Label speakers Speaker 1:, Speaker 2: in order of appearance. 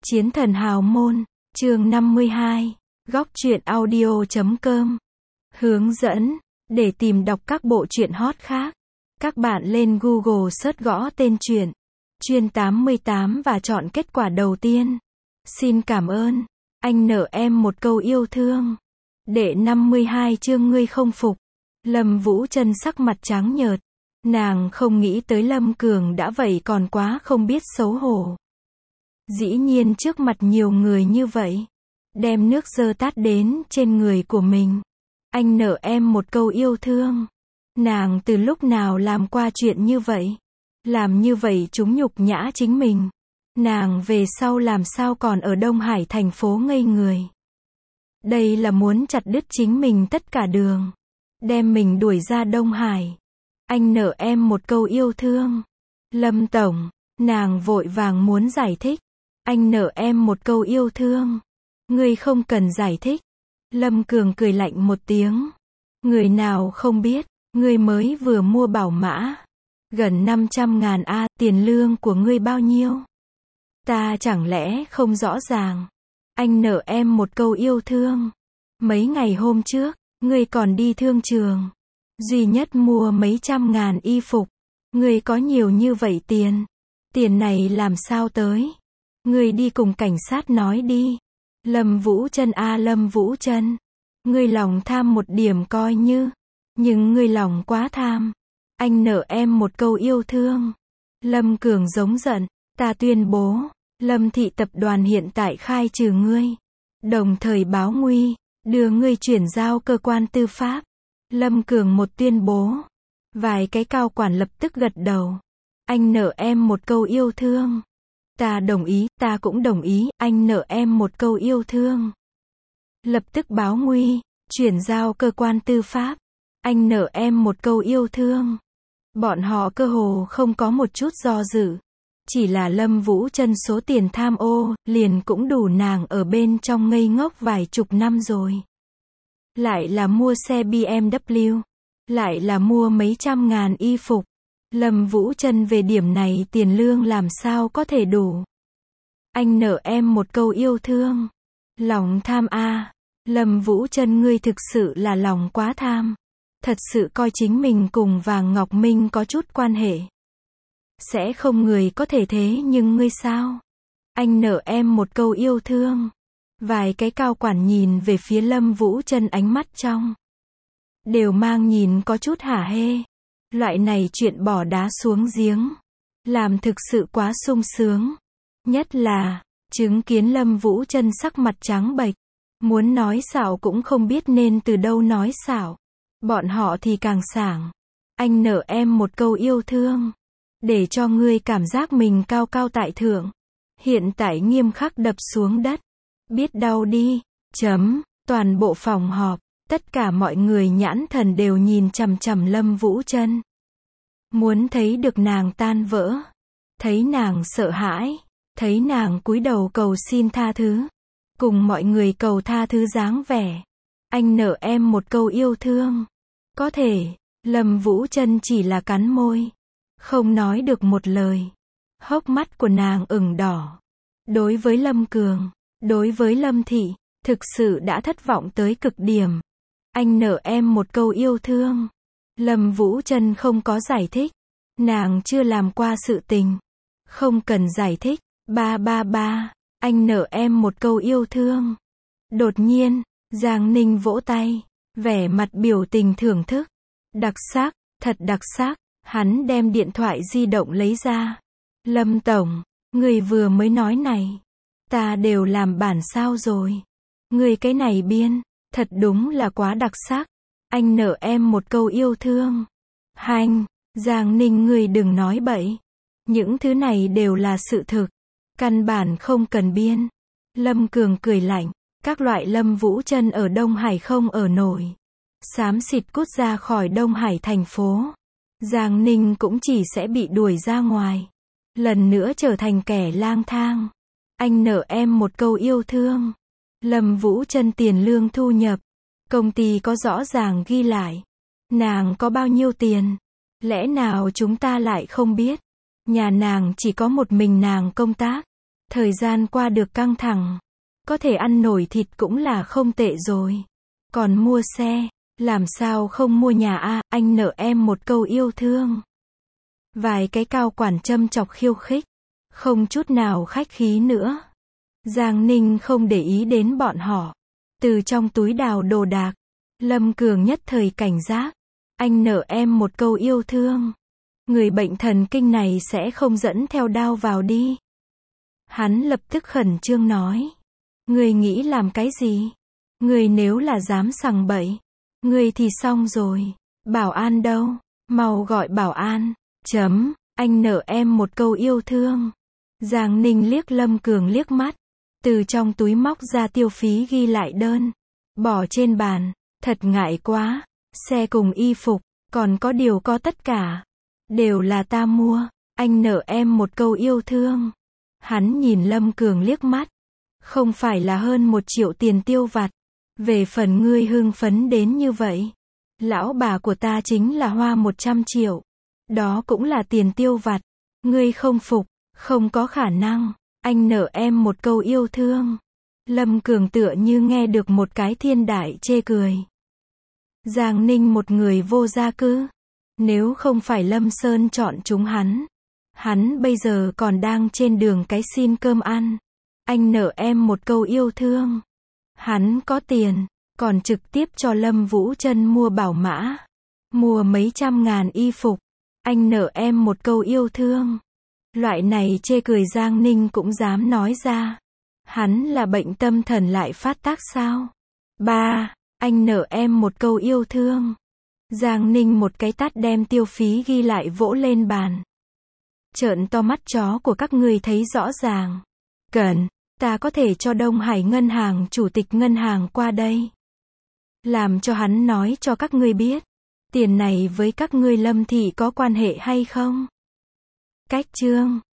Speaker 1: Chiến thần hào môn, chương 52, góc truyện audio.com. Hướng dẫn, để tìm đọc các bộ truyện hot khác, các bạn lên Google search gõ tên truyện, Chuyên 88 và chọn kết quả đầu tiên. Xin cảm ơn, anh nợ em một câu yêu thương. Đệ 52 chương ngươi không phục. Lâm Vũ Trân sắc mặt trắng nhợt. Nàng không nghĩ tới Lâm Cường đã vậy còn quá không biết xấu hổ. Dĩ nhiên trước mặt nhiều người như vậy, đem nước dơ tát đến trên người của mình. Anh nợ em một câu yêu thương. Nàng từ lúc nào làm qua chuyện như vậy? Làm như vậy chúng nhục nhã chính mình. Nàng về sau làm sao còn ở Đông Hải thành phố ngây người. Đây là muốn chặt đứt chính mình tất cả đường. Đem mình đuổi ra Đông Hải. Anh nợ em một câu yêu thương. Lâm Tổng, nàng vội vàng muốn giải thích. Anh nợ em một câu yêu thương. Ngươi không cần giải thích. Lâm Cường cười lạnh một tiếng. Người nào không biết, ngươi mới vừa mua bảo mã. Gần 500.000 a, tiền lương của ngươi bao nhiêu? Ta chẳng lẽ không rõ ràng. Anh nợ em một câu yêu thương. Mấy ngày hôm trước, ngươi còn đi thương trường. Duy nhất mua mấy trăm ngàn y phục. Ngươi có nhiều như vậy tiền. Tiền này làm sao tới? Ngươi đi cùng cảnh sát nói đi. Lâm Vũ Trân a Lâm Vũ Trân. Ngươi lòng tham một điểm coi như. Nhưng ngươi lòng quá tham. Anh nợ em một câu yêu thương. Lâm Cường giống giận. Ta tuyên bố. Lâm thị tập đoàn hiện tại khai trừ ngươi. Đồng thời báo nguy. Đưa ngươi chuyển giao cơ quan tư pháp. Lâm Cường một tuyên bố. Vài cái cao quản lập tức gật đầu. Anh nợ em một câu yêu thương. Ta đồng ý, ta cũng đồng ý, anh nợ em một câu yêu thương. Lập tức báo nguy, chuyển giao cơ quan tư pháp. Anh nợ em một câu yêu thương. Bọn họ cơ hồ không có một chút do dự. Chỉ là Lâm Vũ Trân số tiền tham ô, liền cũng đủ nàng ở bên trong ngây ngốc vài chục năm rồi. Lại là mua xe BMW. Lại là mua mấy trăm ngàn y phục. Lâm Vũ Trân về điểm này tiền lương làm sao có thể đủ. Anh nợ em một câu yêu thương. Lòng tham a. Lâm Vũ Trân ngươi thực sự là lòng quá tham. Thật sự coi chính mình cùng Vàng Ngọc Minh có chút quan hệ. Sẽ không người có thể thế nhưng ngươi sao? Anh nợ em một câu yêu thương. Vài cái cao quản nhìn về phía Lâm Vũ Trân ánh mắt trong. Đều mang nhìn có chút hả hê. Loại này chuyện bỏ đá xuống giếng. Làm thực sự quá sung sướng. Nhất là, chứng kiến Lâm Vũ Trân sắc mặt trắng bệch. Muốn nói xạo cũng không biết nên từ đâu nói xạo. Bọn họ thì càng sảng. Anh nợ em một câu yêu thương. Để cho ngươi cảm giác mình cao cao tại thượng. Hiện tại nghiêm khắc đập xuống đất. Biết đau đi. Toàn bộ phòng họp. Tất cả mọi người nhãn thần đều nhìn chằm chằm Lâm Vũ Trân. Muốn thấy được nàng tan vỡ. Thấy nàng sợ hãi. Thấy nàng cúi đầu cầu xin tha thứ. Cùng mọi người cầu tha thứ dáng vẻ. Anh nợ em một câu yêu thương. Có thể, Lâm Vũ Trân chỉ là cắn môi. Không nói được một lời. Hốc mắt của nàng ửng đỏ. Đối với Lâm Cường, đối với Lâm Thị, thực sự đã thất vọng tới cực điểm. Anh nợ em một câu yêu thương. Lâm Vũ Trân không có giải thích. Nàng chưa làm qua sự tình. Không cần giải thích. Anh nợ em một câu yêu thương. Đột nhiên, Giang Ninh vỗ tay. Vẻ mặt biểu tình thưởng thức. Đặc sắc, thật đặc sắc. Hắn đem điện thoại di động lấy ra. Lâm Tổng, người vừa mới nói này. Ta đều làm bản sao rồi. Người cái này biên. Thật đúng là quá đặc sắc. Anh nợ em một câu yêu thương. Hành, Giang Ninh người đừng nói bậy. Những thứ này đều là sự thực. Căn bản không cần biên. Lâm Cường cười lạnh. Các loại Lâm Vũ Trân ở Đông Hải không ở nổi. Xám xịt cút ra khỏi Đông Hải thành phố. Giang Ninh cũng chỉ sẽ bị đuổi ra ngoài. Lần nữa trở thành kẻ lang thang. Anh nợ em một câu yêu thương. Lâm Vũ Trân tiền lương thu nhập. Công ty có rõ ràng ghi lại. Nàng có bao nhiêu tiền? Lẽ nào chúng ta lại không biết? Nhà nàng chỉ có một mình nàng công tác. Thời gian qua được căng thẳng. Có thể ăn nổi thịt cũng là không tệ rồi. Còn mua xe, làm sao không mua nhà a, anh nợ em một câu yêu thương. Vài cái cao quản châm chọc khiêu khích. Không chút nào khách khí nữa. Giang Ninh không để ý đến bọn họ. Từ trong túi đào đồ đạc. Lâm Cường nhất thời cảnh giác. Anh nợ em một câu yêu thương. Người bệnh thần kinh này sẽ không dẫn theo đao vào đi. Hắn lập tức khẩn trương nói. Người nghĩ làm cái gì? Người nếu là dám sằng bậy, người thì xong rồi. Bảo an đâu? Mau gọi bảo an. Anh nợ em một câu yêu thương. Giang Ninh liếc Lâm Cường liếc mắt. Từ trong túi móc ra tiêu phí ghi lại đơn. Bỏ trên bàn. Thật ngại quá. Xe cùng y phục, còn có điều có tất cả. Đều là ta mua. Anh nợ em một câu yêu thương. Hắn nhìn Lâm Cường liếc mắt. Không phải là hơn 1 triệu tiền tiêu vặt. Về phần ngươi hưng phấn đến như vậy. Lão bà của ta chính là hoa 100 triệu. Đó cũng là tiền tiêu vặt. Ngươi không phục, không có khả năng. Anh nợ em một câu yêu thương. Lâm Cường tựa như nghe được một cái thiên đại chê cười. Giang Ninh một người vô gia cư. Nếu không phải Lâm Sơn chọn chúng hắn bây giờ còn đang trên đường cái xin cơm ăn. Anh nợ em một câu yêu thương. Hắn có tiền, còn trực tiếp cho Lâm Vũ Trân mua bảo mã. Mua mấy trăm ngàn y phục. Anh nợ em một câu yêu thương. Loại này chê cười Giang Ninh cũng dám nói ra. Hắn là bệnh tâm thần lại phát tác sao? Anh nợ em một câu yêu thương. Giang Ninh một cái tát đem tiêu phí ghi lại vỗ lên bàn. Trợn to mắt chó của các ngươi thấy rõ ràng. Ta có thể cho Đông Hải Ngân hàng chủ tịch ngân hàng qua đây. Làm cho hắn nói cho các ngươi biết. Tiền này với các ngươi Lâm thị có quan hệ hay không? Cách chương